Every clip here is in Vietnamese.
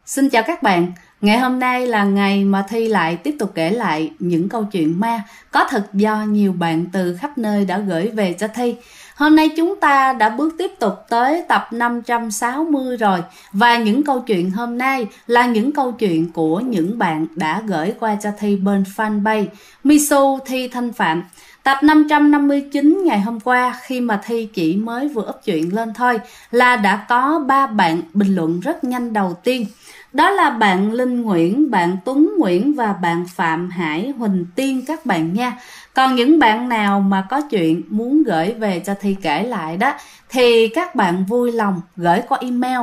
Xin chào các bạn, ngày hôm nay là ngày mà Thi lại tiếp tục kể lại những câu chuyện ma có thật do nhiều bạn từ khắp nơi đã gửi về cho Thi. Hôm nay chúng ta đã bước tiếp tục tới tập 560 rồi, và những câu chuyện hôm nay là những câu chuyện của những bạn đã gửi qua cho Thi bên fanpage Misu Thi Thanh Phạm. Tập 559 ngày hôm qua, khi mà Thi chỉ mới vừa up chuyện lên thôi, là đã có 3 bạn bình luận rất nhanh đầu tiên. Đó là bạn Linh Nguyễn, bạn Tuấn Nguyễn và bạn Phạm Hải Huỳnh Tiên các bạn nha. Còn những bạn nào mà có chuyện muốn gửi về cho Thi kể lại đó, thì các bạn vui lòng gửi qua email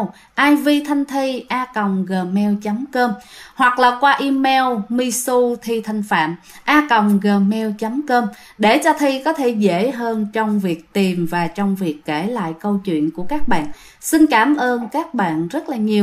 ivthanthi@gmail.com hoặc là qua email misuthitanhpham@gmail.com để cho Thi có thể dễ hơn trong việc tìm và trong việc kể lại câu chuyện của các bạn. Xin cảm ơn các bạn rất là nhiều.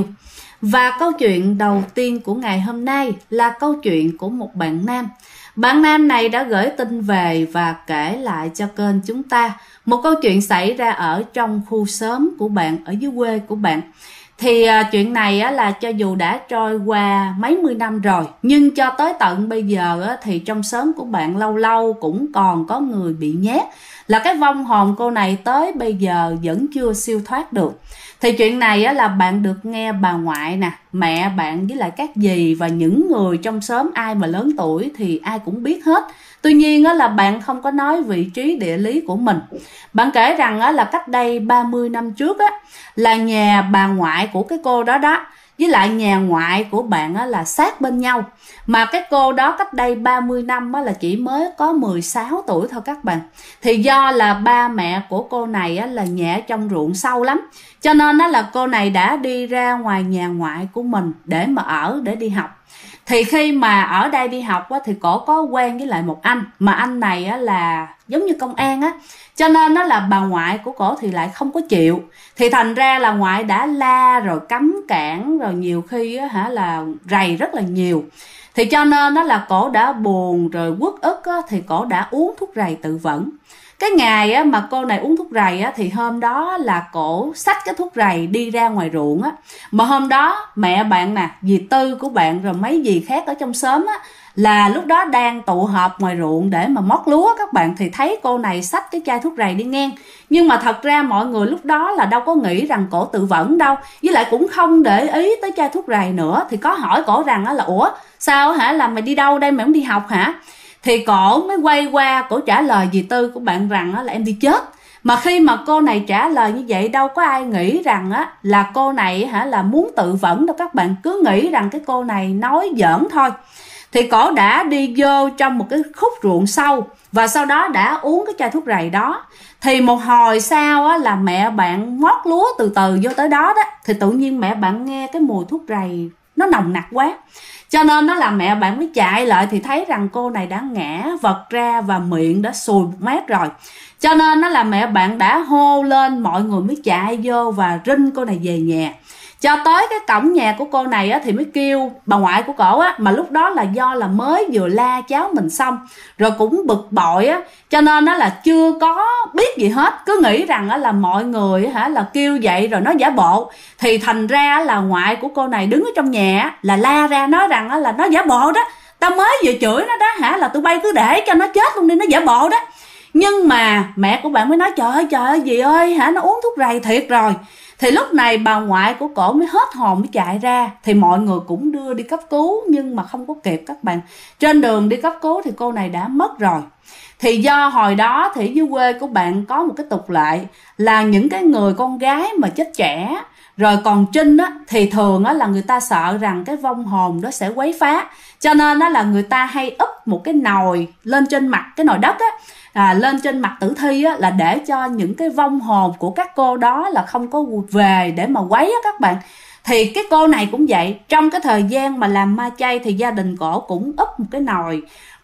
Và câu chuyện đầu tiên của ngày hôm nay là câu chuyện của một bạn nam. Bạn nam này đã gửi tin về và kể lại cho kênh chúng ta một câu chuyện xảy ra ở trong khu xóm của bạn, ở dưới quê của bạn. Thì chuyện này là cho dù đã trôi qua mấy mươi năm rồi, nhưng cho tới tận bây giờ thì trong xóm của bạn lâu lâu cũng còn có người bị nhát. Là cái vong hồn cô này tới bây giờ vẫn chưa siêu thoát được. Thì chuyện này là bạn được nghe bà ngoại nè, mẹ bạn với lại các dì và những người trong xóm ai mà lớn tuổi thì ai cũng biết hết. Tuy nhiên là bạn không có nói vị trí địa lý của mình. Bạn kể rằng là cách đây 30 năm trước là nhà bà ngoại của cái cô đó với lại nhà ngoại của bạn là sát bên nhau. Mà cái cô đó cách đây 30 năm là chỉ mới có 16 tuổi thôi các bạn. Thì do là ba mẹ của cô này là nhà ở trong ruộng sâu lắm, cho nên là cô này đã đi ra ngoài nhà ngoại của mình để mà ở, để đi học. Thì khi mà ở đây đi học thì cổ có quen với lại một anh, mà anh này là giống như công an cho nên là bà ngoại của cổ thì lại không có chịu. Thì thành ra là ngoại đã la rồi cấm cản rồi nhiều khi là rầy rất là nhiều. Thì cho nên là cổ đã buồn rồi uất ức thì cổ đã uống thuốc rầy tự vẫn. Cái ngày mà cô này uống thuốc rầy thì hôm đó là cổ xách cái thuốc rầy đi ra ngoài ruộng Mà hôm đó mẹ bạn nè, dì Tư của bạn rồi mấy dì khác ở trong xóm là lúc đó đang tụ họp ngoài ruộng để mà mót lúa các bạn. Thì thấy cô này xách cái chai thuốc rầy đi ngang. Nhưng mà thật ra mọi người lúc đó là đâu có nghĩ rằng cổ tự vẫn đâu, với lại cũng không để ý tới chai thuốc rầy nữa. Thì có hỏi cổ rằng là ủa sao là mày đi đâu đây, mày không đi học hả? Thì cổ mới quay qua, cổ trả lời dì Tư của bạn rằng là em đi chết. Mà khi mà cô này trả lời như vậy, đâu có ai nghĩ rằng là cô này là muốn tự vẫn đâu các bạn. Cứ nghĩ rằng cái cô này nói giỡn thôi. Thì cổ đã đi vô trong một cái khúc ruộng sâu, và sau đó đã uống cái chai thuốc rầy đó. Thì một hồi sau là mẹ bạn mót lúa từ từ vô tới đó thì tự nhiên mẹ bạn nghe cái mùi thuốc rầy nó nồng nặc quá, cho nên là mẹ bạn mới chạy lại thì thấy rằng cô này đã ngã vật ra và miệng đã sùi 1 mét rồi. Cho nên là mẹ bạn đã hô lên, mọi người mới chạy vô và rinh cô này về nhà. Cho tới cái cổng nhà của cô này thì mới kêu bà ngoại của cổ mà lúc đó là do là mới vừa la cháu mình xong rồi cũng bực bội cho nên là chưa có biết gì hết, cứ nghĩ rằng là mọi người là kêu vậy rồi nó giả bộ. Thì thành ra là ngoại của cô này đứng ở trong nhà là la ra nói rằng là nó giả bộ đó, tao mới vừa chửi nó đó là tụi bay cứ để cho nó chết luôn đi, nó giả bộ đó. Nhưng mà mẹ của bạn mới nói trời ơi dì ơi nó uống thuốc rầy thiệt rồi. Thì lúc này bà ngoại của cổ mới hết hồn mới chạy ra. Thì mọi người cũng đưa đi cấp cứu, nhưng mà không có kịp các bạn. Trên đường đi cấp cứu thì cô này đã mất rồi. Thì do hồi đó thì dưới quê của bạn có một cái tục lệ là những cái người con gái mà chết trẻ rồi còn trinh thì thường là người ta sợ rằng cái vong hồn đó sẽ quấy phá. Cho nên là người ta hay úp một cái nồi lên trên mặt, cái nồi đất lên trên mặt tử thi là để cho những cái vong hồn của các cô đó là không có về để mà quấy các bạn. Thì cái cô này cũng vậy, trong cái thời gian mà làm ma chay thì gia đình cổ cũng úp một cái nồi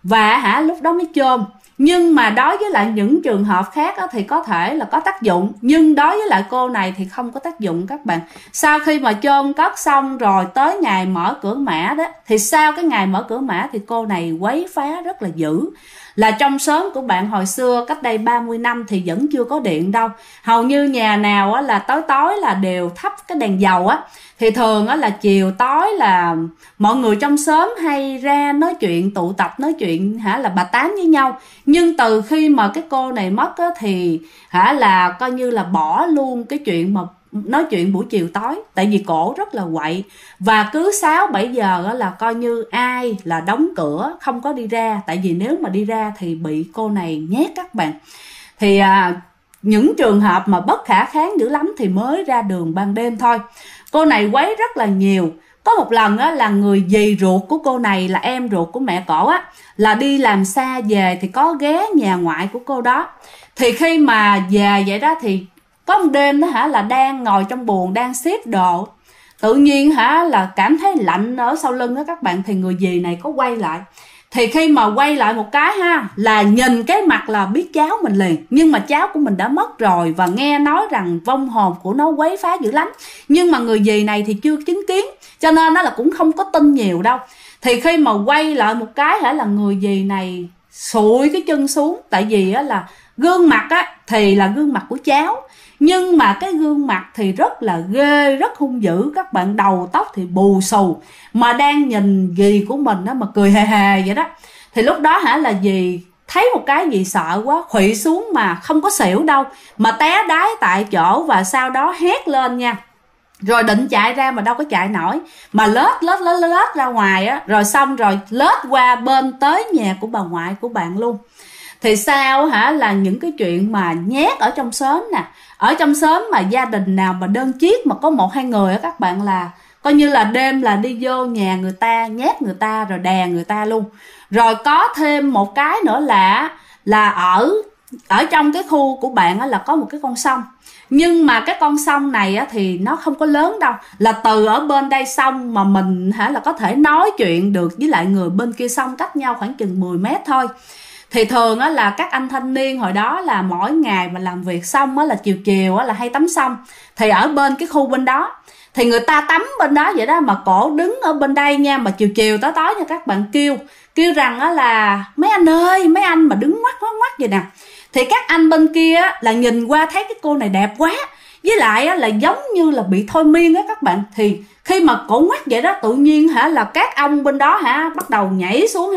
và lúc đó mới chôn. Nhưng mà đối với lại những trường hợp khác thì có thể là có tác dụng, nhưng đối với lại cô này thì không có tác dụng các bạn. Sau khi mà chôn cất xong rồi tới ngày mở cửa mã đó, thì sau cái ngày mở cửa mã thì cô này quấy phá rất là dữ. là trong xóm của bạn hồi xưa cách đây 30 năm thì vẫn chưa có điện đâu. Hầu như nhà nào á, là tối tối là đều thắp cái đèn dầu á. Thì thường á, là chiều tối là mọi người trong xóm hay ra nói chuyện, tụ tập nói chuyện là bà tám với nhau. Nhưng từ khi mà cái cô này mất á, thì là coi như là bỏ luôn cái chuyện mà nói chuyện buổi chiều tối. Tại vì cổ rất là quậy. Và cứ 6-7 giờ á, là coi như ai là đóng cửa không có đi ra. Tại vì nếu mà đi ra thì bị cô này nhét các bạn. Thì những trường hợp mà bất khả kháng dữ lắm thì mới ra đường ban đêm thôi. Cô này quấy rất là nhiều. Có một lần á, là người dì ruột của cô này là em ruột của mẹ cổ á, là đi làm xa về thì có ghé nhà ngoại của cô đó. Thì khi mà về vậy đó thì có một đêm đó là đang ngồi trong buồng đang xếp đồ, tự nhiên là cảm thấy lạnh ở sau lưng đó các bạn. Thì người dì này có quay lại. Thì khi mà quay lại một cái là nhìn cái mặt là biết cháu mình liền. Nhưng mà cháu của mình đã mất rồi, và nghe nói rằng vong hồn của nó quấy phá dữ lắm. Nhưng mà người dì này thì chưa chứng kiến, cho nên nó là cũng không có tin nhiều đâu. Thì khi mà quay lại một cái là người dì này sụi cái chân xuống. Tại vì là gương mặt thì là gương mặt của cháu, nhưng mà cái gương mặt thì rất là ghê, rất hung dữ các bạn. Đầu tóc thì bù xù, mà đang nhìn dì của mình mà cười hề hề vậy đó. Thì lúc đó là dì thấy một cái gì sợ quá, khuỵu xuống mà không có xỉu đâu, mà té đái tại chỗ. Và sau đó hét lên nha, rồi định chạy ra mà đâu có chạy nổi, mà lết ra ngoài á. Rồi xong rồi lết qua bên tới nhà của bà ngoại của bạn luôn. Thì sao là những cái chuyện mà nhát ở trong xóm nè. Ở trong xóm mà gia đình nào mà đơn chiếc mà có 1-2 người á các bạn, là coi như là đêm là đi vô nhà người ta, nhát người ta rồi đè người ta luôn. Rồi có thêm một cái nữa là ở trong cái khu của bạn là có một cái con sông. Nhưng mà cái con sông này thì nó không có lớn đâu, là từ ở bên đây sông mà mình là có thể nói chuyện được với lại người bên kia sông, cách nhau khoảng chừng 10 mét thôi. Thì thường là các anh thanh niên hồi đó là mỗi ngày mà làm việc xong là chiều chiều là hay tắm sông. Thì ở bên cái khu bên đó thì người ta tắm bên đó vậy đó, mà cổ đứng ở bên đây nha. Mà chiều chiều tối tối nha các bạn, kêu rằng là mấy anh ơi, mấy anh mà đứng ngoắt vậy nè. Thì các anh bên kia là nhìn qua thấy cái cô này đẹp quá, với lại là giống như là bị thôi miên á các bạn. Thì khi mà cổ ngoắt vậy đó, tự nhiên là các ông bên đó bắt đầu nhảy xuống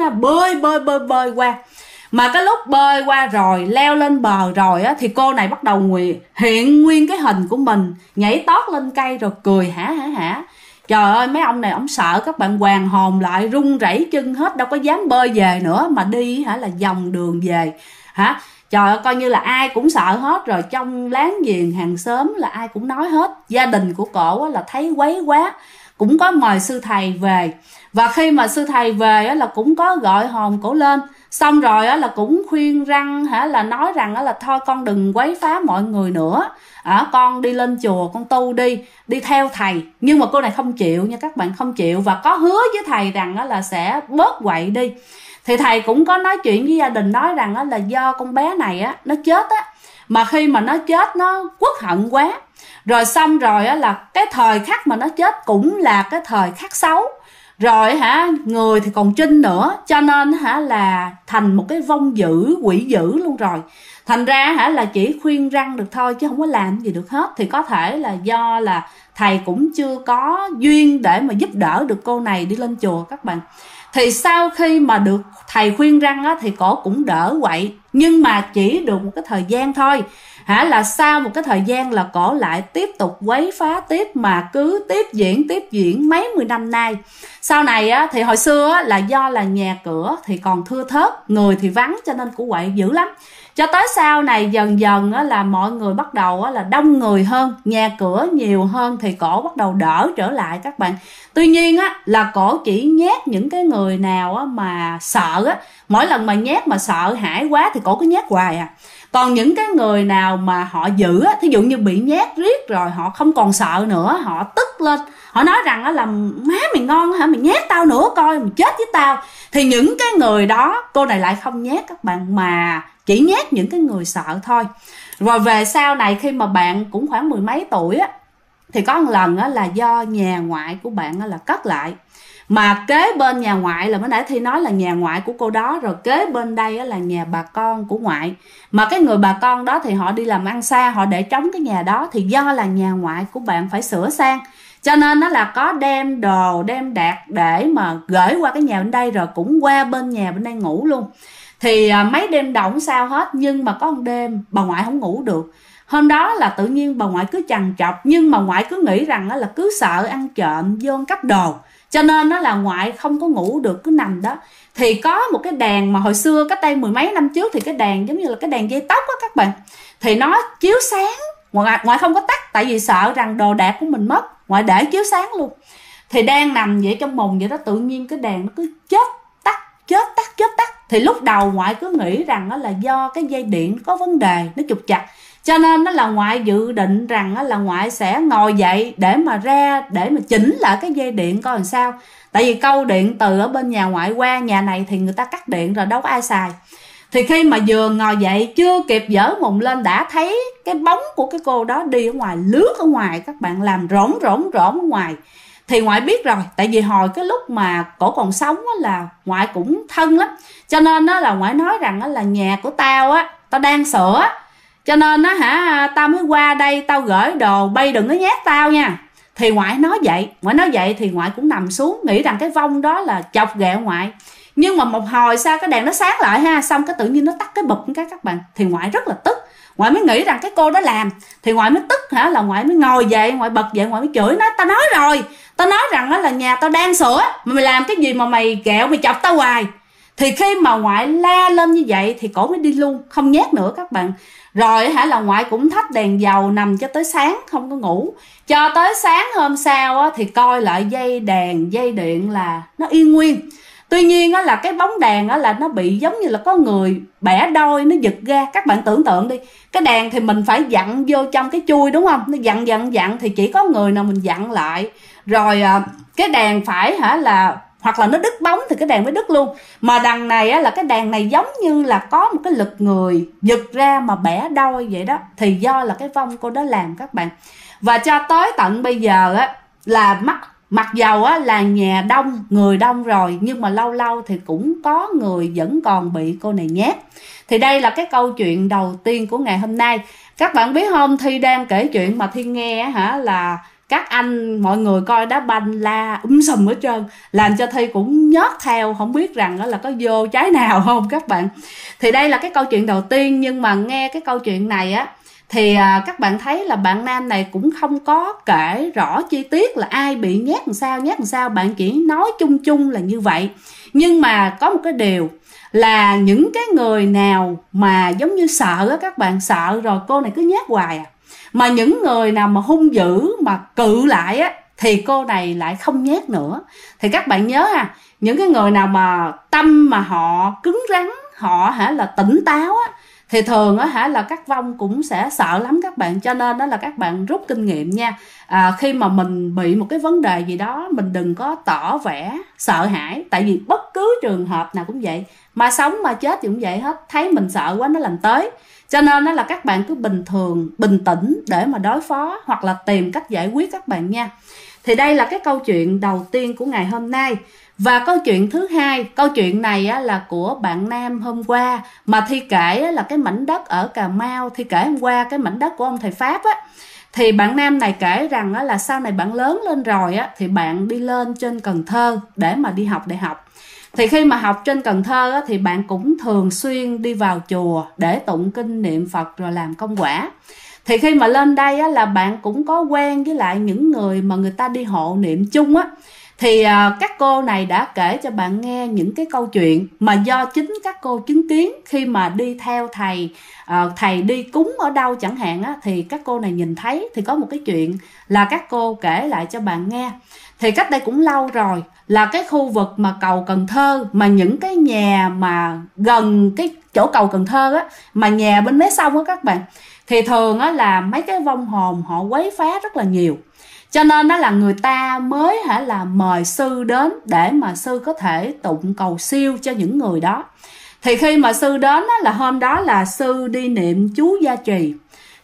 bơi qua. Mà cái lúc bơi qua rồi, leo lên bờ rồi thì cô này bắt đầu hiện nguyên cái hình của mình, nhảy tót lên cây rồi cười hả. Trời ơi, mấy ông này ông sợ các bạn, hoàn hồn lại, run rẩy chân hết, đâu có dám bơi về nữa, mà đi là vòng đường về Trời ơi, coi như là ai cũng sợ hết. Rồi trong láng giềng hàng xóm là ai cũng nói hết. Gia đình của cổ là thấy quấy quá, cũng có mời sư thầy về. Và khi mà sư thầy về là cũng có gọi hồn cổ lên. Xong rồi là cũng khuyên răng là nói rằng là thôi con đừng quấy phá mọi người nữa, con đi lên chùa con tu đi theo thầy. Nhưng mà cô này không chịu nha các bạn, không chịu, và có hứa với thầy rằng là sẽ bớt quậy đi. Thì thầy cũng có nói chuyện với gia đình, nói rằng là do con bé này nó chết mà khi mà nó chết nó uất hận quá. Rồi xong rồi là cái thời khắc mà nó chết cũng là cái thời khắc xấu. Rồi người thì còn trinh nữa, cho nên là thành một cái vong dữ, quỷ dữ luôn rồi. Thành ra là chỉ khuyên răng được thôi chứ không có làm gì được hết. Thì có thể là do là thầy cũng chưa có duyên để mà giúp đỡ được cô này đi lên chùa các bạn. Thì sau khi mà được thầy khuyên răng thì cổ cũng đỡ quậy, nhưng mà chỉ được một cái thời gian thôi. Là sau một cái thời gian là cổ lại tiếp tục quấy phá tiếp, mà cứ tiếp diễn mấy 10 năm nay. Sau này thì hồi xưa là do là nhà cửa thì còn thưa thớt, người thì vắng, cho nên cổ quậy dữ lắm. Cho tới sau này dần dần là mọi người bắt đầu là đông người hơn, nhà cửa nhiều hơn, thì cổ bắt đầu đỡ trở lại các bạn. Tuy nhiên là cổ chỉ nhát những cái người nào mà sợ mỗi lần mà nhát mà sợ hãi quá thì cổ cứ nhát hoài Còn những cái người nào mà họ dữ thí dụ như bị nhát riết rồi họ không còn sợ nữa, họ tức lên, họ nói rằng là má mày ngon hả, mày nhát tao nữa coi, mày chết với tao. Thì những cái người đó cô này lại không nhát các bạn, mà chỉ nhát những cái người sợ thôi. Rồi về sau này khi mà bạn cũng khoảng 10 mấy tuổi thì có một lần á, là do nhà ngoại của bạn á, là cất lại. Mà kế bên nhà ngoại là mới nãy Thi nói là nhà ngoại của cô đó, rồi kế bên đây á, là nhà bà con của ngoại. Mà cái người bà con đó thì họ đi làm ăn xa, họ để trống cái nhà đó, thì do là nhà ngoại của bạn phải sửa sang, cho nên nó là có đem đồ đem đạc để mà gửi qua cái nhà bên đây, rồi cũng qua bên nhà bên đây ngủ luôn. Thì mấy đêm đầu không sao hết, nhưng mà có một đêm bà ngoại không ngủ được. Hôm đó là tự nhiên bà ngoại cứ trằn trọc, nhưng mà ngoại cứ nghĩ rằng là cứ sợ ăn trộm vô cắp đồ, cho nên nó là ngoại không có ngủ được, cứ nằm đó. Thì có một cái đèn mà hồi xưa cách đây mười mấy năm trước, thì cái đèn giống như là cái đèn dây tóc á các bạn, thì nó chiếu sáng. Ngoại không có tắt, tại vì sợ rằng đồ đạc của mình mất, ngoại để chiếu sáng luôn. Thì đang nằm vậy trong mùng vậy đó, tự nhiên cái đèn nó cứ chớp tắt chớp tắt chớp tắt. Thì lúc đầu ngoại cứ nghĩ rằng đó là do cái dây điện có vấn đề, nó trục trặc, cho nên đó là ngoại dự định rằng là ngoại sẽ ngồi dậy để mà chỉnh lại cái dây điện coi làm sao. Tại vì câu điện từ ở bên nhà ngoại qua nhà này thì người ta cắt điện rồi, đâu có ai xài. Thì khi mà vừa ngồi dậy, chưa kịp dở mùng lên, đã thấy cái bóng của cái cô đó đi ở ngoài, lướt ở ngoài các bạn, làm rỗn ở ngoài. Thì ngoại biết rồi, tại vì hồi cái lúc mà cổ còn sống là ngoại cũng thân lắm, cho nên là ngoại nói rằng là nhà của tao á, tao đang sửa, cho nên tao mới qua đây, tao gửi đồ, bay đừng có nhát tao nha. Thì ngoại nói vậy thì ngoại cũng nằm xuống, nghĩ rằng cái vong đó là chọc ghẹo ngoại. Nhưng mà một hồi sau cái đèn nó sáng lại ha, xong cái tự nhiên nó tắt cái bụp cái các bạn. Thì ngoại rất là tức, ngoại mới nghĩ rằng cái cô đó làm. Thì ngoại mới tức là ngoại mới ngồi dậy, ngoại bật dậy, ngoại mới chửi nó: tao nói rồi, tao nói rằng đó là nhà tao đang sửa, mà mày làm cái gì mà mày ghẹo, mày chọc tao hoài. Thì khi mà ngoại la lên như vậy thì cổ mới đi luôn, không nhát nữa các bạn. Rồi là ngoại cũng thắp đèn dầu nằm cho tới sáng, không có ngủ. Cho tới sáng hôm sau thì coi lại dây điện là nó yên nguyên. Tuy nhiên là cái bóng đèn là nó bị giống như là có người bẻ đôi, nó giật ra. Các bạn tưởng tượng đi, cái đèn thì mình phải dặn vô trong cái chui đúng không, nó dặn thì chỉ có người nào mình dặn lại. Rồi cái đèn phải là hoặc là nó đứt bóng thì cái đèn mới đứt luôn. Mà đằng này là cái đèn này giống như là có một cái lực người giật ra mà bẻ đôi vậy đó. Thì do là cái vong cô đó làm các bạn. Và cho tới tận bây giờ là mặc dầu là nhà đông, người đông rồi, nhưng mà lâu lâu thì cũng có người vẫn còn bị cô này nhát. Thì đây là cái câu chuyện đầu tiên của ngày hôm nay. Các bạn biết không, Thi đang kể chuyện mà Thi nghe là các anh mọi người coi đá banh la sùm hết trơn, làm cho Thi cũng nhót theo, không biết rằng là có vô trái nào không các bạn. Thì đây là cái câu chuyện đầu tiên, nhưng mà nghe cái câu chuyện này thì các bạn thấy là bạn nam này cũng không có kể rõ chi tiết là ai bị nhát làm sao, bạn chỉ nói chung chung là như vậy. Nhưng mà có một cái điều là những cái người nào mà giống như sợ các bạn, sợ rồi cô này cứ nhát hoài mà những người nào mà hung dữ mà cự lại thì cô này lại không nhát nữa. Thì các bạn nhớ những cái người nào mà tâm mà họ cứng rắn, họ là tỉnh táo thì thường là các vong cũng sẽ sợ lắm các bạn. Cho nên đó là các bạn rút kinh nghiệm nha. Khi mà mình bị một cái vấn đề gì đó, mình đừng có tỏ vẻ sợ hãi. Tại vì bất cứ trường hợp nào cũng vậy, mà sống mà chết thì cũng vậy hết. Thấy mình sợ quá nó làm tới. Cho nên đó là các bạn cứ bình tĩnh để mà đối phó, hoặc là tìm cách giải quyết các bạn nha. Thì đây là cái câu chuyện đầu tiên của ngày hôm nay. Và câu chuyện thứ hai, câu chuyện này là của bạn nam hôm qua mà Thi kể là cái mảnh đất ở Cà Mau. Thi kể hôm qua cái mảnh đất của ông thầy Pháp thì bạn nam này kể rằng là sau này bạn lớn lên rồi thì bạn đi lên trên Cần Thơ để mà đi học đại học. Thì khi mà học trên Cần Thơ thì bạn cũng thường xuyên đi vào chùa để tụng kinh niệm Phật rồi làm công quả. Thì khi mà lên đây là bạn cũng có quen với lại những người mà người ta đi hộ niệm chung Thì các cô này đã kể cho bạn nghe những cái câu chuyện mà do chính các cô chứng kiến khi mà đi theo thầy đi cúng ở đâu chẳng hạn thì các cô này nhìn thấy. Thì có một cái chuyện là các cô kể lại cho bạn nghe. Thì cách đây cũng lâu rồi, là cái khu vực mà cầu Cần Thơ, mà những cái nhà mà gần cái chỗ cầu Cần Thơ mà nhà bên mé sông các bạn, thì thường là mấy cái vong hồn họ quấy phá rất là nhiều. Cho nên đó là người ta mới là mời sư đến để mà sư có thể tụng cầu siêu cho những người đó. Thì khi mà sư đến là hôm đó là sư đi niệm chú gia trì.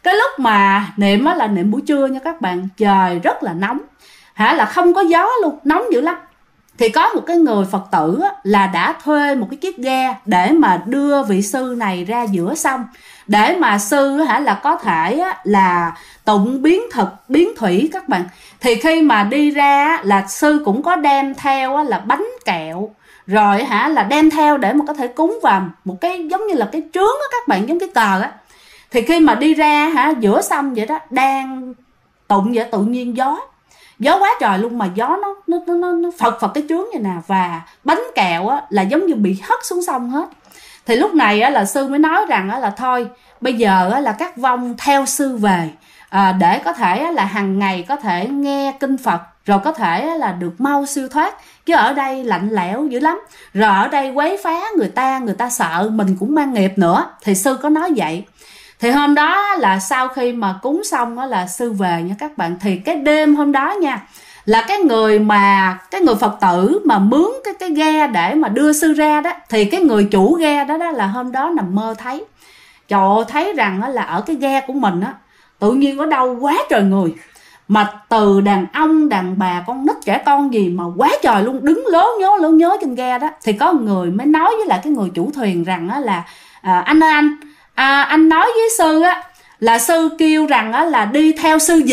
Cái lúc mà niệm là niệm buổi trưa nha các bạn, trời rất là nóng, là không có gió luôn, nóng dữ lắm. Thì có một cái người Phật tử là đã thuê một cái chiếc ghe để mà đưa vị sư này ra giữa sông, để mà sư là có thể là tụng biến thực biến thủy các bạn. Thì khi mà đi ra là sư cũng có đem theo là bánh kẹo, rồi là đem theo để mà có thể cúng vào một cái giống như là cái trướng á các bạn, giống cái cờ á. Thì khi mà đi ra giữa sông vậy đó, đang tụng vậy, tự nhiên gió quá trời luôn, mà gió nó phật cái trướng vậy nè, và bánh kẹo là giống như bị hất xuống sông hết. Thì lúc này là sư mới nói rằng là thôi bây giờ là các vong theo sư về, để có thể là hàng ngày có thể nghe kinh Phật, rồi có thể là được mau siêu thoát, chứ ở đây lạnh lẽo dữ lắm, rồi ở đây quấy phá người ta sợ mình cũng mang nghiệp nữa. Thì sư có nói vậy. Thì hôm đó là sau khi mà cúng xong là sư về nha các bạn. Thì cái đêm hôm đó nha, là cái người Phật tử mà mướn cái ghe để mà đưa sư ra đó, thì cái người chủ ghe đó là hôm đó nằm mơ thấy, trời ơi, thấy rằng là ở cái ghe của mình tự nhiên có đâu quá trời người, mà từ đàn ông, đàn bà, con nít, trẻ con gì mà quá trời luôn, đứng lố nhố trên ghe đó. Thì có người mới nói với lại cái người chủ thuyền rằng là anh ơi anh nói với sư là sư kêu rằng là đi theo sư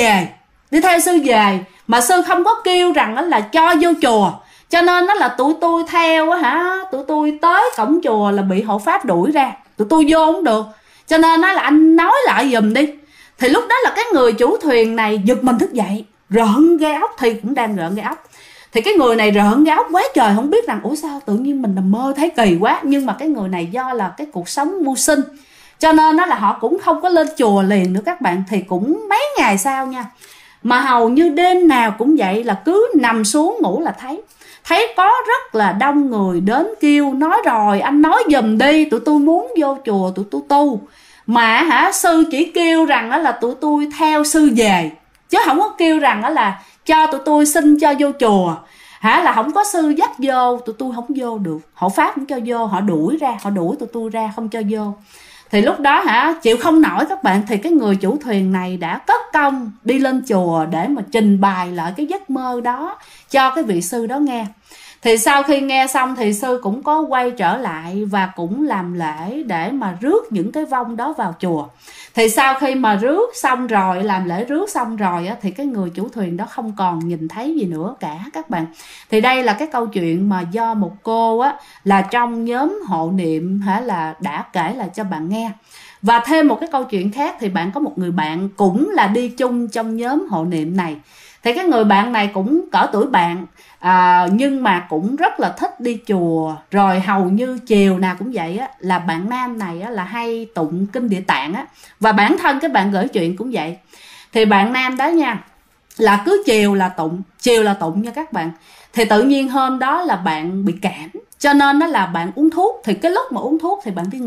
về, mà sư không có kêu rằng là cho vô chùa, cho nên nó là tụi tôi theo tụi tôi tới cổng chùa là bị hộ pháp đuổi ra, tụi tôi vô không được, cho nên là anh nói lại giùm đi. Thì lúc đó là cái người chủ thuyền này giật mình thức dậy, rợn gai ốc, thì cũng đang rợn gai ốc. Thì cái người này rợn gai ốc quá trời, không biết rằng ủa sao tự nhiên mình nằm mơ thấy kỳ quá. Nhưng mà cái người này do là cái cuộc sống mưu sinh, cho nên là họ cũng không có lên chùa liền nữa các bạn. Thì cũng mấy ngày sau nha, mà hầu như đêm nào cũng vậy, là cứ nằm xuống ngủ là thấy có rất là đông người đến kêu, nói rồi anh nói giùm đi, tụi tôi muốn vô chùa, tụi tôi tu. Mà sư chỉ kêu rằng là tụi tôi theo sư về, chứ không có kêu rằng là cho tụi tôi xin cho vô chùa. Là không có sư dắt vô, tụi tôi không vô được, hộ pháp không cho vô, họ đuổi tụi tôi ra, không cho vô. Thì lúc đó chịu không nổi các bạn, thì cái người chủ thuyền này đã cất công đi lên chùa để mà trình bày lại cái giấc mơ đó cho cái vị sư đó nghe. Thì sau khi nghe xong thì sư cũng có quay trở lại và cũng làm lễ để mà rước những cái vong đó vào chùa. Thì sau khi mà rước xong rồi, làm lễ rước xong rồi thì cái người chủ thuyền đó không còn nhìn thấy gì nữa cả các bạn. Thì đây là cái câu chuyện mà do một cô là trong nhóm hộ niệm là đã kể lại cho bạn nghe. Và thêm một cái câu chuyện khác, thì bạn có một người bạn cũng là đi chung trong nhóm hộ niệm này. Thì cái người bạn này cũng cỡ tuổi bạn, nhưng mà cũng rất là thích đi chùa. Rồi hầu như chiều nào cũng vậy là bạn nam này là hay tụng kinh Địa Tạng và bản thân cái bạn gửi chuyện cũng vậy. Thì bạn nam đó nha, là cứ chiều là tụng nha các bạn. Thì tự nhiên hôm đó là bạn bị cảm, cho nên đó là bạn uống thuốc. Thì cái lúc mà uống thuốc thì bạn đi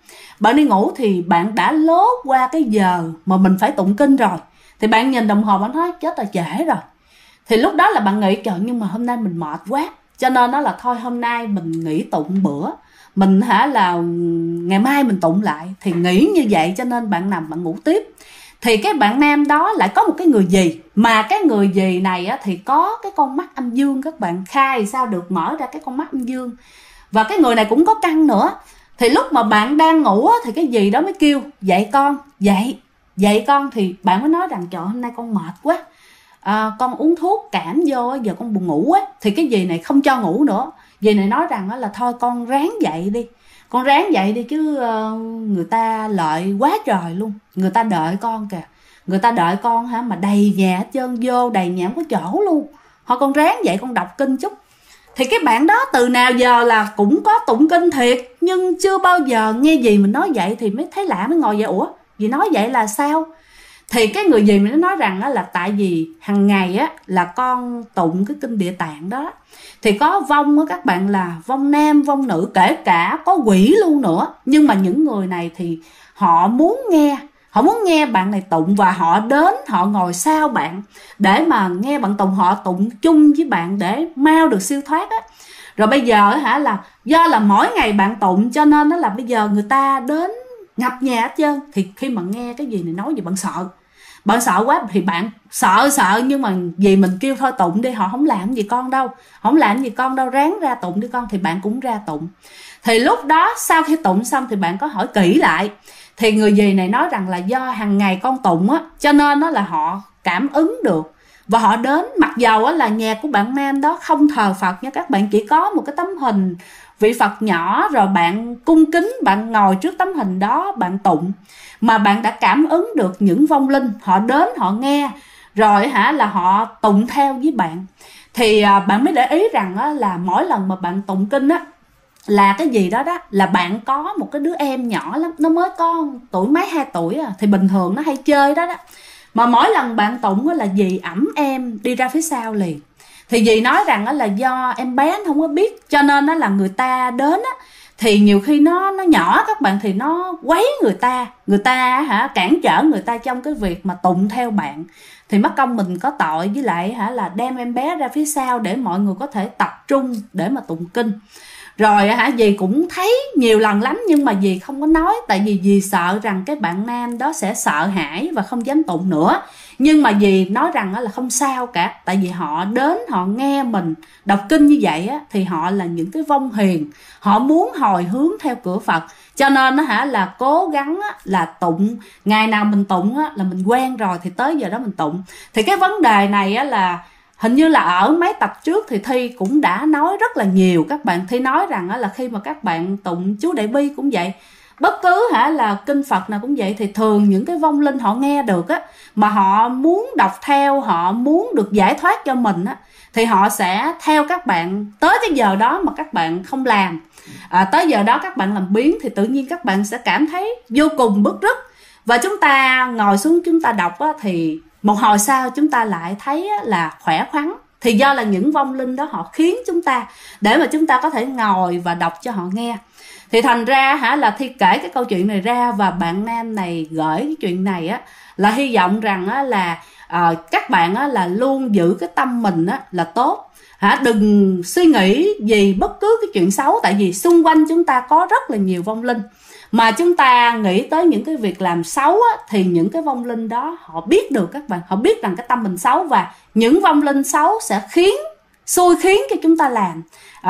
ngủ thì bạn đã lố qua cái giờ mà mình phải tụng kinh rồi. Thì bạn nhìn đồng hồ, bạn nói chết là trễ rồi. Thì lúc đó là bạn nghĩ trời, nhưng mà hôm nay mình mệt quá, cho nên đó là thôi hôm nay mình nghỉ tụng bữa, mình là ngày mai mình tụng lại. Thì nghĩ như vậy cho nên bạn nằm bạn ngủ tiếp. Thì cái bạn nam đó lại có một cái người dì, mà cái người dì này thì có cái con mắt âm dương các bạn. Khai sao được mở ra cái con mắt âm dương, và cái người này cũng có căn nữa. Thì lúc mà bạn đang ngủ thì cái dì đó mới kêu dậy con, dậy con. Thì bạn mới nói rằng trời, hôm nay con mệt quá, con uống thuốc cảm vô, giờ con buồn ngủ á. Thì cái dì này không cho ngủ nữa. Dì này nói rằng là thôi con ráng dậy đi, chứ người ta lợi quá trời luôn, người ta đợi con kìa, người ta đợi con mà đầy nhà hết trơn, vô đầy nhà không có chỗ luôn. Thôi con ráng dậy con đọc kinh chút. Thì cái bạn đó từ nào giờ là cũng có tụng kinh thiệt, nhưng chưa bao giờ nghe dì mình nói vậy. Thì mới thấy lạ, mới ngồi vậy, ủa dì nói vậy là sao? Thì cái người dì mình nói rằng là tại vì hàng ngày là con tụng cái kinh Địa Tạng đó, thì có vong các bạn, là vong nam vong nữ, kể cả có quỷ luôn nữa. Nhưng mà những người này thì họ muốn nghe bạn này tụng, và họ đến họ ngồi sau bạn để mà nghe bạn tụng, họ tụng chung với bạn để mau được siêu thoát á. Rồi bây giờ là do là mỗi ngày bạn tụng, cho nên đó là bây giờ người ta đến ngập nhà hết trơn. Thì khi mà nghe cái gì này nói gì bạn sợ, bạn sợ quá thì bạn sợ nhưng mà vì mình kêu thôi tụng đi, họ không làm gì con đâu, ráng ra tụng đi con, thì bạn cũng ra tụng. Thì lúc đó sau khi tụng xong thì bạn có hỏi kỹ lại, thì người dì này nói rằng là do hàng ngày con tụng á, cho nên đó là họ cảm ứng được và họ đến. Mặc dầu á là nhà của bạn nam đó không thờ Phật nha các bạn, chỉ có một cái tấm hình vị Phật nhỏ, rồi bạn cung kính, bạn ngồi trước tấm hình đó bạn tụng, mà bạn đã cảm ứng được những vong linh họ đến họ nghe rồi là họ tụng theo với bạn. Thì bạn mới để ý rằng á, là mỗi lần mà bạn tụng kinh á, là cái gì đó là bạn có một cái đứa em nhỏ lắm, nó mới có tuổi mấy 2 tuổi à, thì bình thường nó hay chơi đó, mà mỗi lần bạn tụng là dì ẵm em đi ra phía sau liền. Thì dì nói rằng là do em bé nó không có biết, cho nên là người ta đến á, thì nhiều khi nó nhỏ các bạn, thì nó quấy người ta cản trở người ta trong cái việc mà tụng theo bạn, thì mất công mình có tội, với lại là đem em bé ra phía sau để mọi người có thể tập trung để mà tụng kinh. Rồi dì cũng thấy nhiều lần lắm, nhưng mà dì không có nói, tại vì dì sợ rằng cái bạn nam đó sẽ sợ hãi và không dám tụng nữa. Nhưng mà dì nói rằng là không sao cả, tại vì họ đến họ nghe mình đọc kinh như vậy á, thì họ là những cái vong hiền, họ muốn hồi hướng theo cửa Phật, cho nên là cố gắng là tụng. Ngày nào mình tụng là mình quen rồi thì tới giờ đó mình tụng. Thì cái vấn đề này là hình như là ở mấy tập trước thì Thi cũng đã nói rất là nhiều các bạn. Thi nói rằng là khi mà các bạn tụng chú Đại Bi cũng vậy, bất cứ là kinh Phật nào cũng vậy, thì thường những cái vong linh họ nghe được á, mà họ muốn đọc theo, họ muốn được giải thoát cho mình á, thì họ sẽ theo các bạn tới cái giờ đó mà các bạn không làm. Tới giờ đó các bạn làm biếng thì tự nhiên các bạn sẽ cảm thấy vô cùng bứt rứt. Và chúng ta ngồi xuống chúng ta đọc á, thì một hồi sau chúng ta lại thấy là khỏe khoắn. Thì do là những vong linh đó họ khiến chúng ta, để mà chúng ta có thể ngồi và đọc cho họ nghe. Thì thành ra là Thi kể cái câu chuyện này ra, và bạn nam này gửi cái chuyện này á, là hy vọng rằng là các bạn là luôn giữ cái tâm mình là tốt. Đừng suy nghĩ gì bất cứ cái chuyện xấu, tại vì xung quanh chúng ta có rất là nhiều vong linh. Mà chúng ta nghĩ tới những cái việc làm xấu á, thì những cái vong linh đó họ biết được các bạn, họ biết rằng cái tâm mình xấu, và những vong linh xấu sẽ xui khiến cho chúng ta làm,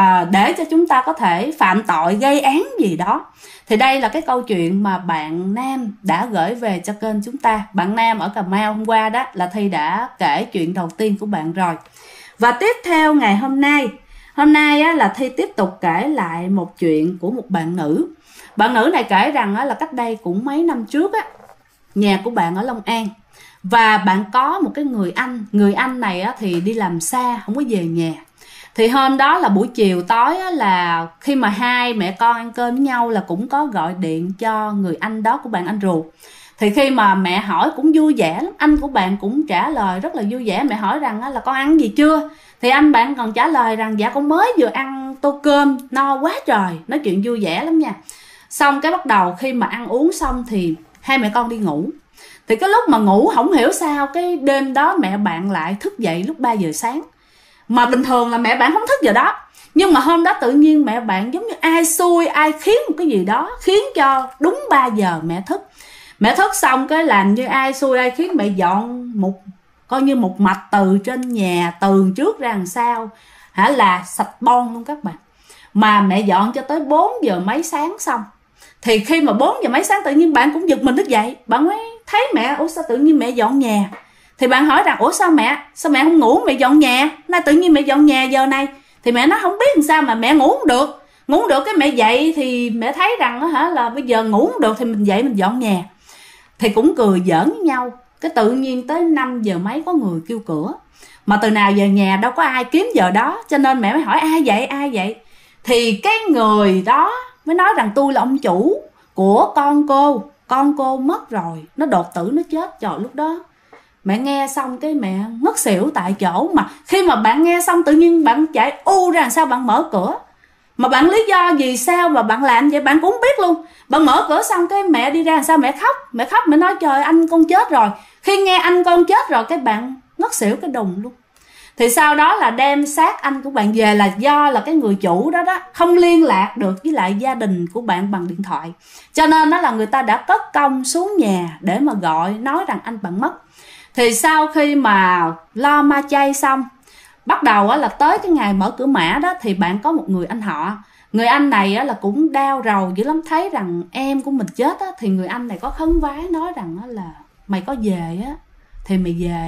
để cho chúng ta có thể phạm tội gây án gì đó. Thì đây là cái câu chuyện mà bạn nam đã gửi về cho kênh chúng ta. Bạn nam ở Cà Mau hôm qua đó là Thi đã kể chuyện đầu tiên của bạn rồi. Và tiếp theo ngày hôm nay là Thi tiếp tục kể lại một chuyện của một bạn nữ. Bạn nữ này kể rằng là cách đây cũng mấy năm trước á, nhà của bạn ở Long An, và bạn có một cái người anh này thì đi làm xa không có về nhà. Thì hôm đó là buổi chiều tối là khi mà hai mẹ con ăn cơm với nhau là cũng có gọi điện cho người anh đó của bạn, anh ruột. Thì khi mà mẹ hỏi cũng vui vẻ lắm, anh của bạn cũng trả lời rất là vui vẻ. Mẹ hỏi rằng là con ăn gì chưa, thì anh bạn còn trả lời rằng dạ con mới vừa ăn tô cơm no quá trời. Nói chuyện vui vẻ lắm nha. Xong cái bắt đầu khi mà ăn uống xong thì hai mẹ con đi ngủ. Thì cái lúc mà ngủ không hiểu sao cái đêm đó mẹ bạn lại thức dậy lúc 3 giờ sáng. Mà bình thường là mẹ bạn không thức giờ đó, nhưng mà hôm đó tự nhiên mẹ bạn giống như ai xui ai khiến một cái gì đó, khiến cho đúng 3 giờ mẹ thức. Mẹ thức xong cái làm như ai xui ai khiến, mẹ dọn coi như một mạch từ trên nhà tường trước ra đằng sau là sạch bon luôn các bạn. Mà mẹ dọn cho tới 4 giờ mấy sáng xong. Thì khi mà 4 giờ mấy sáng tự nhiên bạn cũng giật mình thức dậy. Bạn mới thấy mẹ, ủa sao tự nhiên mẹ dọn nhà. Thì bạn hỏi rằng ủa sao mẹ không ngủ mẹ dọn nhà, nay tự nhiên mẹ dọn nhà giờ này. Thì mẹ nói không biết làm sao mà mẹ ngủ không được cái mẹ dậy. Thì mẹ thấy rằng là bây giờ ngủ không được thì mình dậy mình dọn nhà. Thì cũng cười giỡn với nhau. Cái tự nhiên tới 5 giờ mấy có người kêu cửa. Mà từ nào giờ nhà đâu có ai kiếm giờ đó, cho nên mẹ mới hỏi ai vậy. Thì cái người đó mới nói rằng tôi là ông chủ của con cô mất rồi, nó đột tử nó chết. Trời, lúc đó mẹ nghe xong cái mẹ ngất xỉu tại chỗ. Mà khi mà bạn nghe xong tự nhiên bạn chạy ra làm sao bạn mở cửa, mà bạn lý do gì sao mà bạn làm vậy bạn cũng không biết luôn. Bạn mở cửa xong cái mẹ đi ra làm sao mẹ khóc mẹ nói trời anh con chết rồi. Khi nghe anh con chết rồi cái bạn ngất xỉu cái đùng luôn. Thì sau đó là đem xác anh của bạn về, là do là cái người chủ đó không liên lạc được với lại gia đình của bạn bằng điện thoại, cho nên đó là người ta đã cất công xuống nhà để mà gọi, nói rằng anh bạn mất. Thì sau khi mà lo ma chay xong, bắt đầu là tới cái ngày mở cửa mã đó, thì bạn có một người anh họ. Người anh này là cũng đau rầu dữ lắm, thấy rằng em của mình chết á, thì người anh này có khấn vái nói rằng là mày có về á thì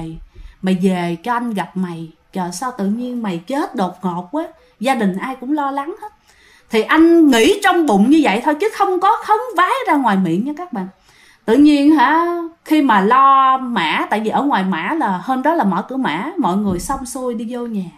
mày về cho anh gặp mày. Trời, sao tự nhiên mày chết đột ngột quá, gia đình ai cũng lo lắng hết. Thì anh nghĩ trong bụng như vậy thôi chứ không có khấn vái ra ngoài miệng nha các bạn. Tự nhiên khi mà lo mã, tại vì ở ngoài mã là hôm đó là mở cửa mã, mọi người xong xuôi đi vô nhà,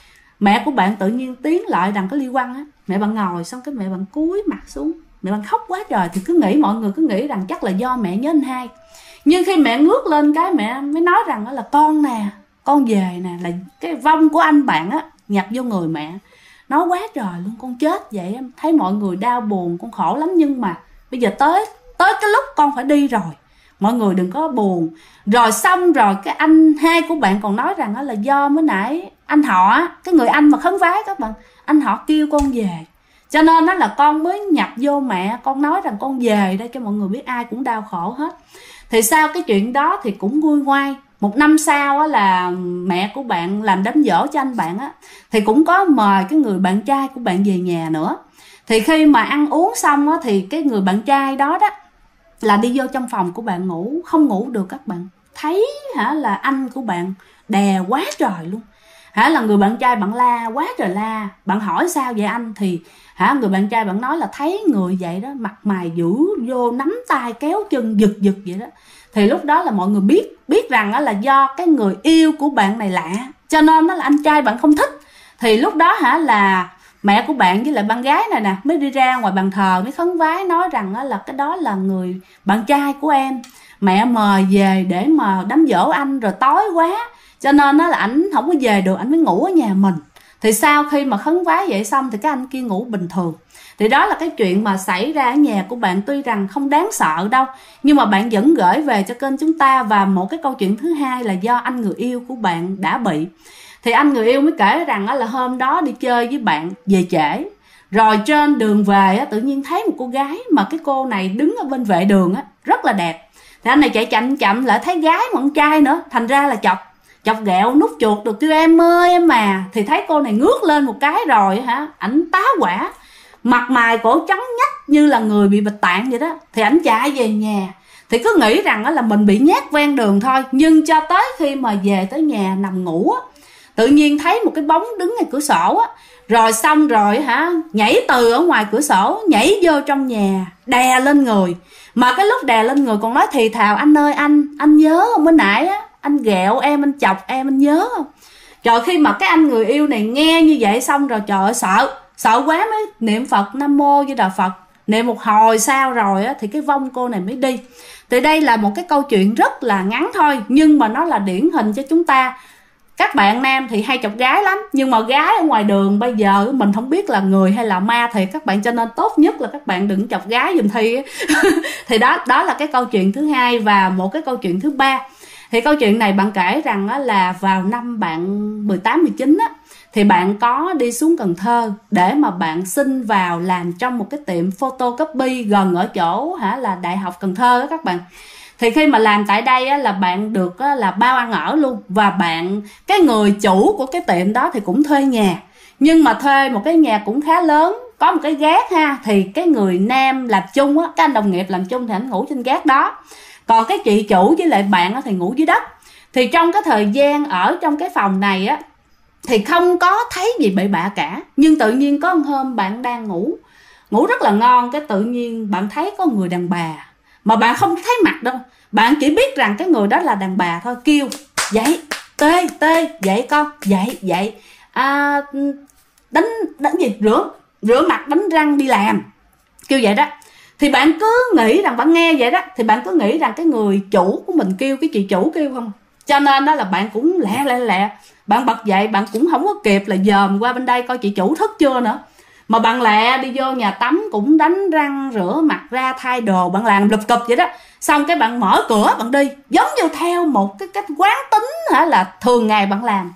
mẹ của bạn tự nhiên tiến lại đằng cái ly quăng á, mẹ bạn ngồi xong cái mẹ bạn cúi mặt xuống, mẹ bạn khóc quá trời. Thì mọi người cứ nghĩ rằng chắc là do mẹ nhớ anh hai. Nhưng khi mẹ ngước lên cái, mẹ mới nói rằng là con nè, con về nè, là cái vong của anh bạn á nhập vô người mẹ. Nói quá trời luôn, con chết vậy em thấy mọi người đau buồn, con khổ lắm, nhưng mà bây giờ tới cái lúc con phải đi rồi, mọi người đừng có buồn. Rồi xong rồi cái anh hai của bạn còn nói rằng là do mới nãy anh họ, cái người anh mà khấn vái các bạn, anh họ kêu con về, cho nên đó là con mới nhập vô mẹ, con nói rằng con về đây cho mọi người biết, ai cũng đau khổ hết. Thì sau cái chuyện đó thì cũng nguôi ngoai. Một năm sau là mẹ của bạn làm đám giỗ cho anh bạn á, thì cũng có mời cái người bạn trai của bạn về nhà nữa. Thì khi mà ăn uống xong á, thì cái người bạn trai đó là đi vô trong phòng của bạn ngủ, không ngủ được các bạn. Thấy là anh của bạn đè quá trời luôn. Là người bạn trai bạn la quá trời la. Bạn hỏi sao vậy anh? Thì người bạn trai bạn nói là thấy người vậy đó, mặt mày dữ vô, nắm tay kéo chân giật vậy đó. Thì lúc đó là mọi người biết rằng là do cái người yêu của bạn này lạ, cho nên là anh trai bạn không thích. Thì lúc đó là mẹ của bạn với lại bạn gái này nè mới đi ra ngoài bàn thờ, mới khấn vái nói rằng là cái đó là người bạn trai của em, mẹ mời về để mà đám giỗ anh, rồi tối quá cho nên là ảnh không có về được, ảnh mới ngủ ở nhà mình. Thì sau khi mà khấn vái vậy xong thì cái anh kia ngủ bình thường. Thì đó là cái chuyện mà xảy ra ở nhà của bạn, tuy rằng không đáng sợ đâu, nhưng mà bạn vẫn gửi về cho kênh chúng ta. Và một cái câu chuyện thứ hai là do anh người yêu của bạn đã bị. Thì anh người yêu mới kể rằng là hôm đó đi chơi với bạn về trễ, rồi trên đường về tự nhiên thấy một cô gái, mà cái cô này đứng ở bên vệ đường rất là đẹp. Thì anh này chạy chậm lại thấy gái mà con trai nữa, thành ra là chọc ghẹo nút chuột được, kêu em ơi em mà. Thì thấy cô này ngước lên một cái rồi ảnh tá hỏa, mặt mày cổ trắng nhách như là người bị bạch tạng vậy đó. Thì ảnh chạy về nhà, thì cứ nghĩ rằng là mình bị nhát ven đường thôi. Nhưng cho tới khi mà về tới nhà nằm ngủ tự nhiên thấy một cái bóng đứng ngay cửa sổ rồi xong rồi nhảy từ ở ngoài cửa sổ nhảy vô trong nhà, đè lên người. Mà cái lúc đè lên người còn nói thì thào, anh ơi anh nhớ không, bữa nãy anh ghẹo em, anh chọc em, anh nhớ không? Trời, khi mà cái anh người yêu này nghe như vậy xong rồi, trời ơi, sợ quá mới niệm Phật Nam Mô Di Đà Phật, niệm một hồi sau rồi thì cái vong cô này mới đi. Thì đây là một cái câu chuyện rất là ngắn thôi, nhưng mà nó là điển hình cho chúng ta. Các bạn nam thì hay chọc gái lắm, nhưng mà gái ở ngoài đường bây giờ mình không biết là người hay là ma thì các bạn, cho nên tốt nhất là các bạn đừng chọc gái giùm Thi. Thì đó là cái câu chuyện thứ hai. Và một cái câu chuyện thứ ba, thì câu chuyện này bạn kể rằng là vào năm bạn 18-19 thì bạn có đi xuống Cần Thơ để mà bạn xin vào làm trong một cái tiệm photocopy gần ở chỗ là Đại học Cần Thơ đó các bạn. Thì khi mà làm tại đây là bạn được là bao ăn ở luôn. Và cái người chủ của cái tiệm đó thì cũng thuê nhà, nhưng mà thuê một cái nhà cũng khá lớn, có một cái gác thì cái người nam làm chung cái anh đồng nghiệp làm chung thì anh ngủ trên gác đó, còn cái chị chủ với lại bạn thì ngủ dưới đất. Thì trong cái thời gian ở trong cái phòng này thì không có thấy gì bậy bạ cả. Nhưng tự nhiên có một hôm bạn đang ngủ rất là ngon, cái tự nhiên bạn thấy có người đàn bà, mà bạn không thấy mặt đâu, bạn chỉ biết rằng cái người đó là đàn bà thôi. Kêu dậy tê dậy con, dậy đánh gì, rửa mặt đánh răng đi làm, kêu vậy đó. Thì bạn cứ nghĩ rằng, bạn nghe vậy đó thì bạn cứ nghĩ rằng cái người chủ của mình kêu, cái chị chủ kêu không. Cho nên đó là bạn cũng lẹ bạn bật dậy, bạn cũng không có kịp là dòm qua bên đây coi chị chủ thức chưa nữa, mà bạn lẹ đi vô nhà tắm cũng đánh răng rửa mặt ra thay đồ, bạn làm lụp cụp vậy đó. Xong cái bạn mở cửa bạn đi, giống như theo một cái cách quán tính là thường ngày bạn làm.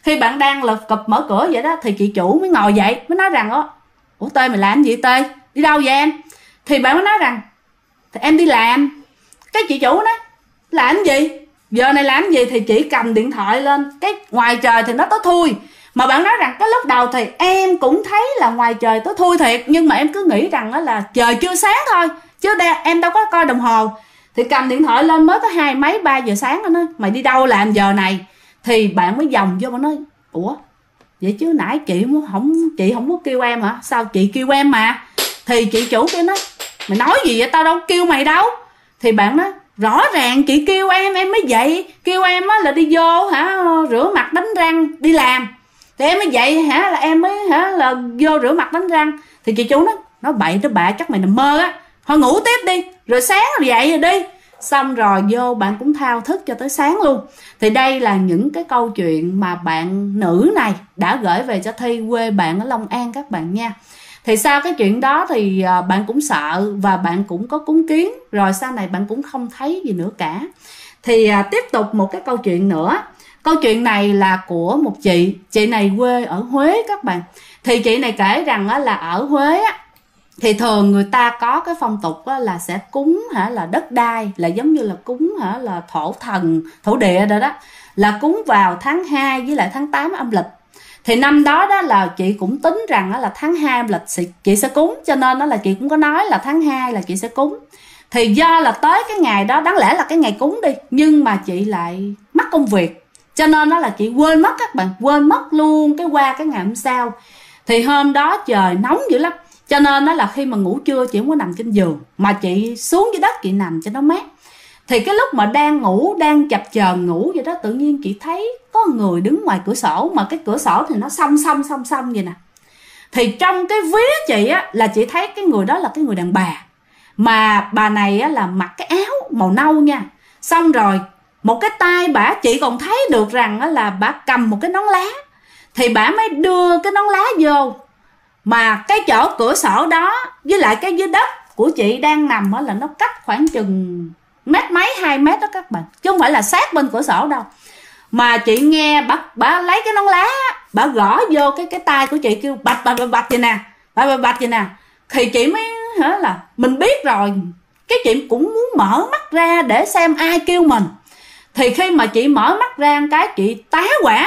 Khi bạn đang lật cụp mở cửa vậy đó, thì chị chủ mới ngồi dậy, mới nói rằng ủa Tê mày làm gì Tê, đi đâu vậy em? Thì bạn mới nói rằng thì em đi làm. Cái chị chủ nói làm gì, giờ này làm gì? Thì chị cầm điện thoại lên, cái ngoài trời thì nó tối thui. Mà bạn nói rằng cái lúc đầu thì em cũng thấy là ngoài trời tối thui thiệt, nhưng mà em cứ nghĩ rằng là trời chưa sáng thôi, chứ em đâu có coi đồng hồ. Thì cầm điện thoại lên mới có 2 mấy 3 giờ sáng. Nó nói mày đi đâu làm giờ này? Thì bạn mới vòng vô, bạn nói ủa vậy chứ nãy chị không có kêu em hả? Sao chị kêu em mà? Thì chị chủ kia nói mày nói gì vậy, tao đâu kêu mày đâu. Thì bạn nói rõ ràng chị kêu em mới dậy, kêu em á là đi vô rửa mặt đánh răng đi làm, thì em mới dậy là em mới là vô rửa mặt đánh răng. Thì chị chủ nói bậy đó bạ, chắc mày nằm mơ á, thôi ngủ tiếp đi, rồi sáng rồi dậy rồi đi. Xong rồi vô bạn cũng thao thức cho tới sáng luôn. Thì đây là những cái câu chuyện mà bạn nữ này đã gửi về cho Thi quê bạn ở Long An các bạn nha. Thì sau cái chuyện đó thì bạn cũng sợ và bạn cũng có cúng kiến, rồi sau này bạn cũng không thấy gì nữa cả. Thì tiếp tục một cái câu chuyện nữa. Câu chuyện này là của một chị này quê ở Huế các bạn. Thì chị này kể rằng là ở Huế thì thường người ta có cái phong tục là sẽ cúng là đất đai, là giống như là cúng là thổ thần thổ địa rồi đó, là cúng vào tháng 2 với lại tháng 8 âm lịch. Thì năm đó là chị cũng tính rằng là tháng 2 âm lịch chị sẽ cúng, cho nên là chị cũng có nói là tháng 2 là chị sẽ cúng. Thì do là tới cái ngày đó, đáng lẽ là cái ngày cúng đi, nhưng mà chị lại mắc công việc, cho nên là chị quên mất các bạn, quên mất luôn qua cái ngày hôm sau. Thì hôm đó trời nóng dữ lắm, cho nên là khi mà ngủ trưa chị không có nằm trên giường, mà chị xuống dưới đất chị nằm cho nó mát. Thì cái lúc mà đang ngủ, đang chập chờn ngủ vậy đó, tự nhiên chị thấy có người đứng ngoài cửa sổ, mà cái cửa sổ thì nó song song vậy nè. Thì trong cái vía chị là chị thấy cái người đó là cái người đàn bà, mà bà này là mặc cái áo màu nâu nha. Xong rồi một cái tay bả, chị còn thấy được rằng là bả cầm một cái nón lá. Thì bả mới đưa cái nón lá vô, mà cái chỗ cửa sổ đó với lại cái dưới đất của chị đang nằm là nó cách khoảng chừng mét mấy 2 mét đó các bạn, chứ không phải là sát bên cửa sổ đâu. Mà chị nghe bả lấy cái nón lá, bả gõ vô cái tay của chị, kêu bạch vậy nè, bạch vậy nè. Thì chị mới là mình biết rồi, cái chị cũng muốn mở mắt ra để xem ai kêu mình. Thì khi mà chị mở mắt ra cái chị tá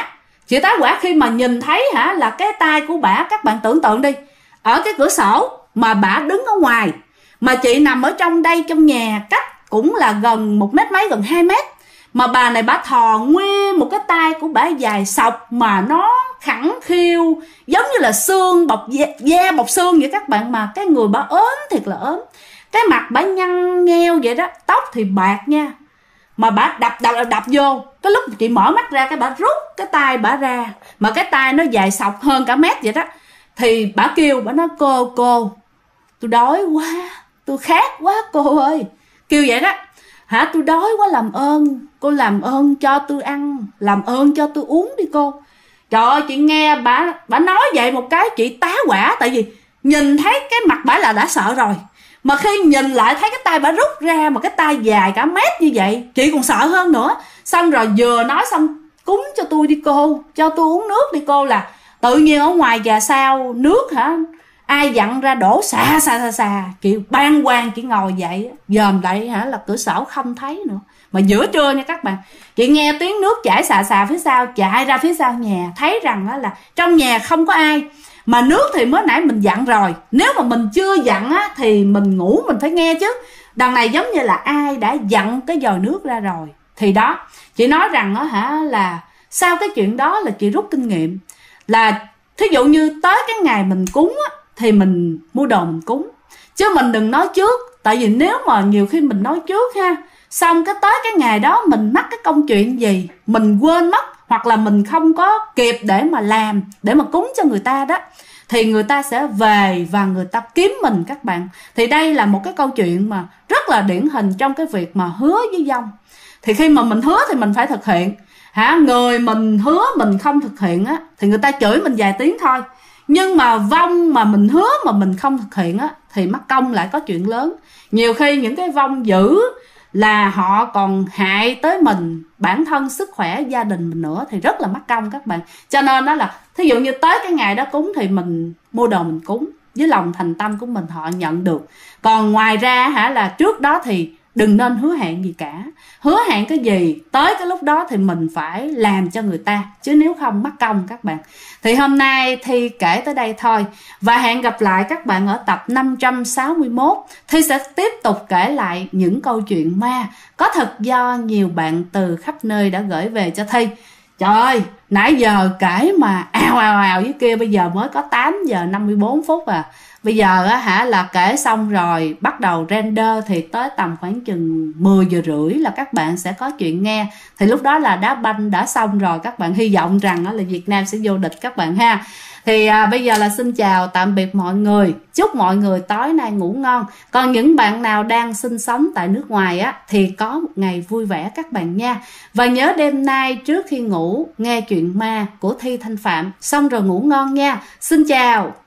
hỏa khi mà nhìn thấy là cái tay của bả. Các bạn tưởng tượng đi, ở cái cửa sổ mà bả đứng ở ngoài, mà chị nằm ở trong đây, trong nhà cách cũng là gần 1 mét mấy, gần 2 mét. Mà bà này bả thò nguyên một cái tay của bả dài sọc, mà nó khẳng khiu giống như là xương bọc da bọc xương vậy các bạn. Mà cái người bả ốm thiệt là ốm, cái mặt bả nhăn nheo vậy đó, tóc thì bạc nha. Mà bả đập vô. Cái lúc chị mở mắt ra cái bả rút cái tay bả ra, mà cái tay nó dài sọc hơn cả mét vậy đó. Thì bả kêu, bả nói cô tôi đói quá, tôi khát quá cô ơi, kêu vậy đó. Tôi đói quá, làm ơn cô, làm ơn cho tôi ăn, làm ơn cho tôi uống đi cô. Trời ơi, chị nghe bả nói vậy một cái chị tá hỏa, tại vì nhìn thấy cái mặt bả là đã sợ rồi, mà khi nhìn lại thấy cái tay bả rút ra, mà cái tay dài cả mét như vậy, chị còn sợ hơn nữa. Xong rồi vừa nói xong, cúng cho tôi đi cô, cho tôi uống nước đi cô, là tự nhiên ở ngoài nhà sau nước ai dặn ra đổ xà. Chị bàng hoàng, chị ngồi dậy dòm lại là cửa sổ không thấy nữa. Mà giữa trưa nha các bạn, chị nghe tiếng nước chảy xà phía sau, chạy ra phía sau nhà, thấy rằng là trong nhà không có ai. Mà nước thì mới nãy mình dặn rồi, nếu mà mình chưa dặn thì mình ngủ mình phải nghe chứ. Đằng này giống như là ai đã dặn cái vòi nước ra rồi. Thì đó, chị nói rằng là sau cái chuyện đó là chị rút kinh nghiệm, là thí dụ như tới cái ngày mình cúng thì mình mua đồ mình cúng, chứ mình đừng nói trước. Tại vì nếu mà nhiều khi mình nói trước xong cái tới cái ngày đó mình mắc cái công chuyện gì, mình quên mất, hoặc là mình không có kịp để mà làm, để mà cúng cho người ta đó, thì người ta sẽ về và người ta kiếm mình các bạn. Thì đây là một cái câu chuyện mà rất là điển hình trong cái việc mà hứa với vong. Thì khi mà mình hứa thì mình phải thực hiện. Người mình hứa mình không thực hiện thì người ta chửi mình vài tiếng thôi. Nhưng mà vong mà mình hứa mà mình không thực hiện thì mắc công lại có chuyện lớn. Nhiều khi những cái vong dữ là họ còn hại tới mình, bản thân, sức khỏe, gia đình mình nữa thì rất là mắc công các bạn. Cho nên đó là thí dụ như tới cái ngày đó cúng thì mình mua đồ mình cúng với lòng thành tâm của mình, họ nhận được. Còn ngoài ra là trước đó thì đừng nên hứa hẹn gì cả. Hứa hẹn cái gì tới cái lúc đó thì mình phải làm cho người ta, chứ nếu không mắc công các bạn. Thì hôm nay Thi kể tới đây thôi, và hẹn gặp lại các bạn ở tập 561. Thi sẽ tiếp tục kể lại những câu chuyện ma có thật do nhiều bạn từ khắp nơi đã gửi về cho Thi. Trời ơi, nãy giờ kể mà ào ào ào với kia, bây giờ mới có 8 giờ 54 phút à. Bây giờ là kể xong rồi bắt đầu render thì tới tầm khoảng chừng 10 giờ rưỡi là các bạn sẽ có chuyện nghe. Thì lúc đó là đá banh đã xong rồi các bạn. Hy vọng rằng là Việt Nam sẽ vô địch các bạn ha. Thì bây giờ là xin chào tạm biệt mọi người. Chúc mọi người tối nay ngủ ngon. Còn những bạn nào đang sinh sống tại nước ngoài thì có một ngày vui vẻ các bạn nha. Và nhớ đêm nay trước khi ngủ nghe chuyện ma của Thi Thanh Phạm xong rồi ngủ ngon nha. Xin chào.